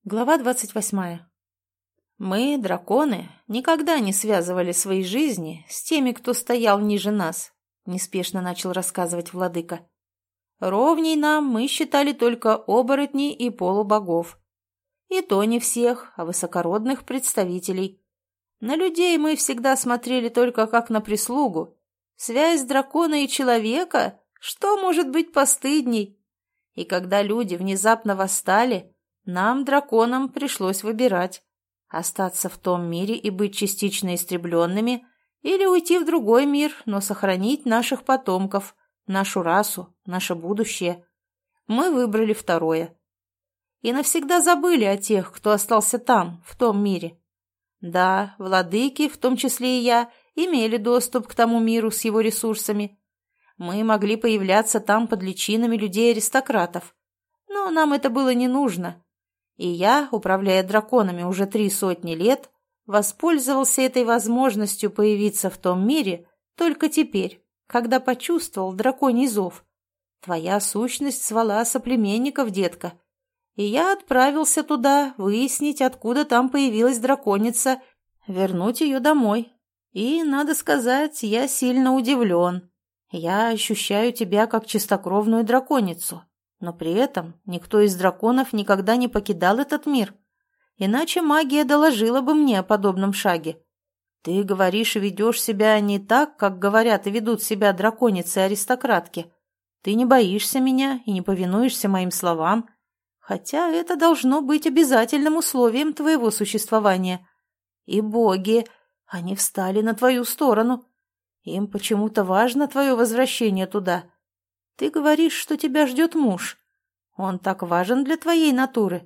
Глава 28. Мы, драконы, никогда не связывали свои жизни с теми, кто стоял ниже нас, неспешно начал рассказывать владыка. Ровней нам мы считали только оборотней и полубогов. И то не всех, а высокородных представителей. На людей мы всегда смотрели только как на прислугу. Связь дракона и человека? Что может быть постыдней? И когда люди внезапно восстали, нам, драконам, пришлось выбирать: остаться в том мире и быть частично истребленными, или уйти в другой мир, но сохранить наших потомков, нашу расу, наше будущее. Мы выбрали второе. И навсегда забыли о тех, кто остался там, в том мире. Да, владыки, в том числе и я, имели доступ к тому миру с его ресурсами. Мы могли появляться там под личинами людей-аристократов. Но нам это было не нужно. И я, управляя драконами уже 300 лет, воспользовался этой возможностью появиться в том мире только теперь, когда почувствовал драконий зов. Твоя сущность звала соплеменников, детка. И я отправился туда выяснить, откуда там появилась драконица, вернуть ее домой. И, надо сказать, я сильно удивлен. Я ощущаю тебя как чистокровную драконицу. Но при этом никто из драконов никогда не покидал этот мир. Иначе магия доложила бы мне о подобном шаге. Ты говоришь и ведешь себя не так, как говорят и ведут себя драконицы-аристократки. Ты не боишься меня и не повинуешься моим словам, хотя это должно быть обязательным условием твоего существования. И боги, они встали на твою сторону. Им почему-то важно твое возвращение туда. Ты говоришь, что тебя ждет муж. Он так важен для твоей натуры.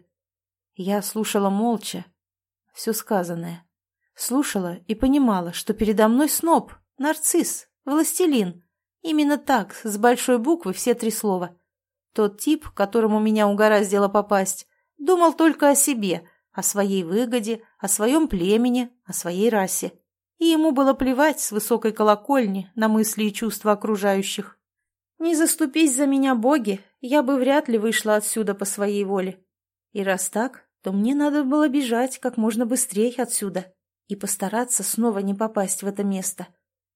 Я слушала молча все сказанное. Слушала и понимала, что передо мной сноб, нарцисс, властелин. Именно так, с большой буквы, все 3 слова. Тот тип, которому меня угораздило попасть, думал только о себе, о своей выгоде, о своем племени, о своей расе. И ему было плевать с высокой колокольни на мысли и чувства окружающих. Не заступись за меня, боги, я бы вряд ли вышла отсюда по своей воле. И раз так, то мне надо было бежать как можно быстрее отсюда и постараться снова не попасть в это место.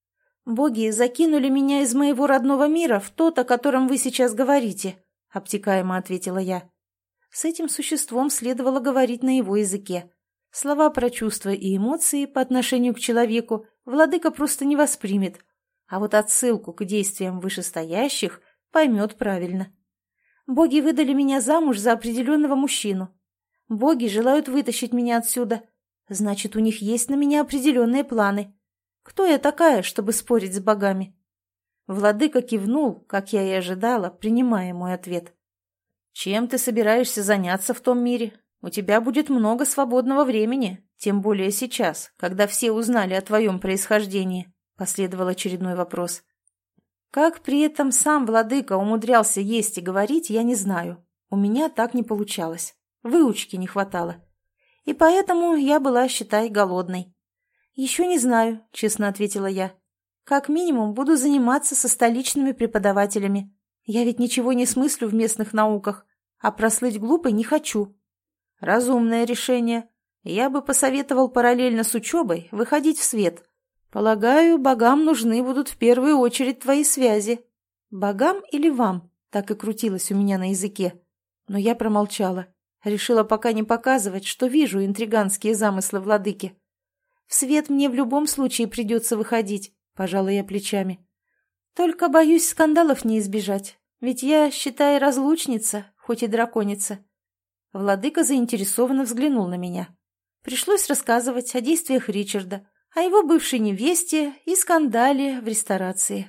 Боги закинули меня из моего родного мира в тот, о котором вы сейчас говорите, обтекаемо ответила я. С этим существом следовало говорить на его языке. Слова про чувства и эмоции по отношению к человеку владыка просто не воспримет, а вот отсылку к действиям вышестоящих поймет правильно. Боги выдали меня замуж за определенного мужчину. Боги желают вытащить меня отсюда. Значит, у них есть на меня определенные планы. Кто я такая, чтобы спорить с богами? Владыка кивнул, как я и ожидала, принимая мой ответ. Чем ты собираешься заняться в том мире? У тебя будет много свободного времени, тем более сейчас, когда все узнали о твоем происхождении. Последовал очередной вопрос. Как при этом сам владыка умудрялся есть и говорить, я не знаю. У меня так не получалось. Выучки не хватало. И поэтому я была, считай, голодной. «Еще не знаю», — честно ответила я. «Как минимум буду заниматься со столичными преподавателями. Я ведь ничего не смыслю в местных науках, а прослыть глупой не хочу». «Разумное решение. Я бы посоветовал параллельно с учебой выходить в свет. Полагаю, богам нужны будут в первую очередь твои связи. Богам или вам?» Так и крутилось у меня на языке. Но я промолчала. Решила пока не показывать, что вижу интриганские замыслы владыки. «В свет мне в любом случае придется выходить», — пожала я плечами. «Только боюсь скандалов не избежать, ведь я, считай, разлучница, хоть и драконица». Владыка заинтересованно взглянул на меня. Пришлось рассказывать о действиях Ричарда, о его бывшей невесте и скандале в ресторации.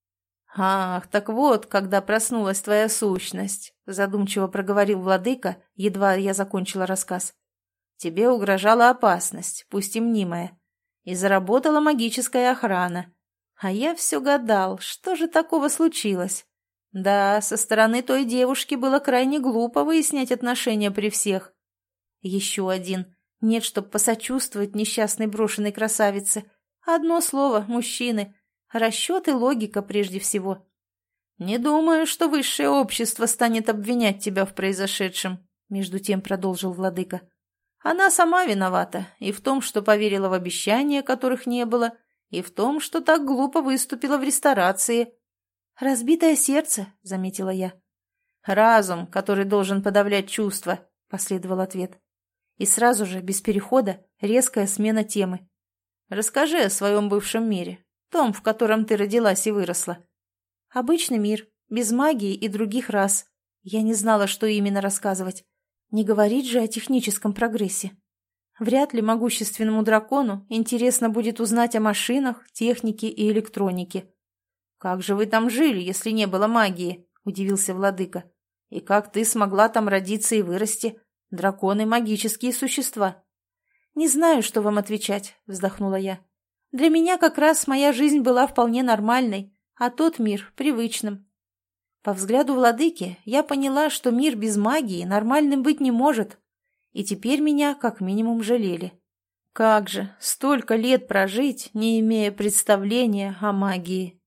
«Ах, так вот, когда проснулась твоя сущность», — задумчиво проговорил владыка, едва я закончила рассказ. «Тебе угрожала опасность, пусть и мнимая, и заработала магическая охрана. А я все гадал, что же такого случилось? Да, со стороны той девушки было крайне глупо выяснять отношения при всех. Еще один. Нет, чтоб посочувствовать несчастной брошенной красавице. Одно слово — мужчины. Расчет и логика прежде всего. Не думаю, что высшее общество станет обвинять тебя в произошедшем. между тем продолжил владыка. Она сама виновата и в том, что поверила в обещания, которых не было, и в том, что так глупо выступила в ресторации. «Разбитое сердце», — заметила я. «Разум, который должен подавлять чувства», — последовал ответ. И сразу же, без перехода, резкая смена темы. «Расскажи о своем бывшем мире, том, в котором ты родилась и выросла». «Обычный мир, без магии и других рас. Я не знала, что именно рассказывать. Не говорить же о техническом прогрессе. Вряд ли могущественному дракону интересно будет узнать о машинах, технике и электронике». «Как же вы там жили, если не было магии?» – удивился владыка. «И как ты смогла там родиться и вырасти? Драконы – магические существа». «Не знаю, что вам отвечать», – вздохнула я. «Для меня как раз моя жизнь была вполне нормальной, а тот мир – привычным». По взгляду владыки я поняла, что мир без магии нормальным быть не может, и теперь меня как минимум жалели. Как же, столько лет прожить, не имея представления о магии.